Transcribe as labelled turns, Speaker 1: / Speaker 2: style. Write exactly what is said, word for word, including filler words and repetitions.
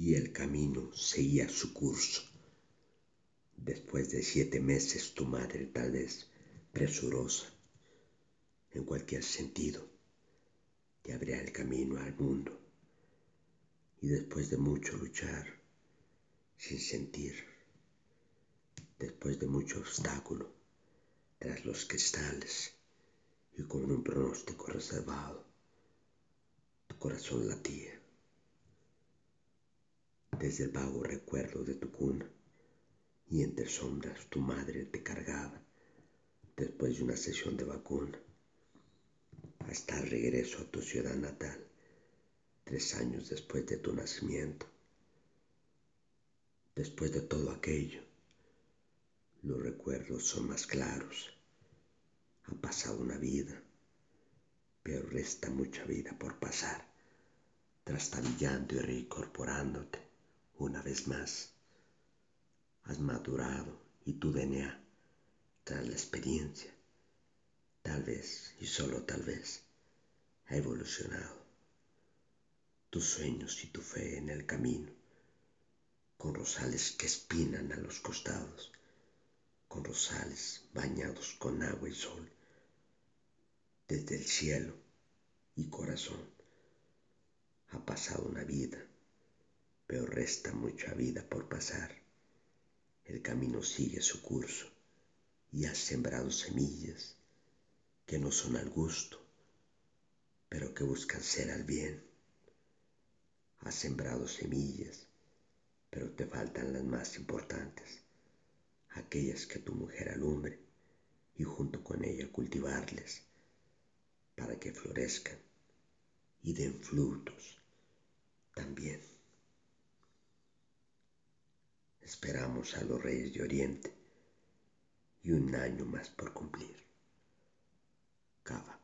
Speaker 1: y el camino seguía su curso. Después de siete meses tu madre, tal vez presurosa, en cualquier sentido, te abría el camino al mundo. Y después de mucho luchar, sin sentir, después de mucho obstáculo, tras los cristales y con un pronóstico reservado, tu corazón latía. Desde el vago recuerdo de tu cuna y entre sombras tu madre te cargaba después de una sesión de vacuna, hasta el regreso a tu ciudad natal, tres años después de tu nacimiento. Después de todo aquello, los recuerdos son más claros. Ha pasado una vida, pero resta mucha vida por pasar, trastabillando y reincorporándote una vez más. Has madurado y tu D N A, tras la experiencia, tal vez y solo tal vez, ha evolucionado. Tus sueños y tu fe en el camino, con rosales que espinan a los costados, con rosales bañados con agua y sol, desde el cielo y corazón. Ha pasado una vida, pero resta mucha vida por pasar. El camino sigue su curso y has sembrado semillas que no son al gusto, pero que buscan ser al bien. Has sembrado semillas, pero te faltan las más importantes, aquellas que tu mujer alumbre y junto con ella cultivarles para que florezcan y den frutos también. Esperamos a los reyes de Oriente y un año más por cumplir. Cava.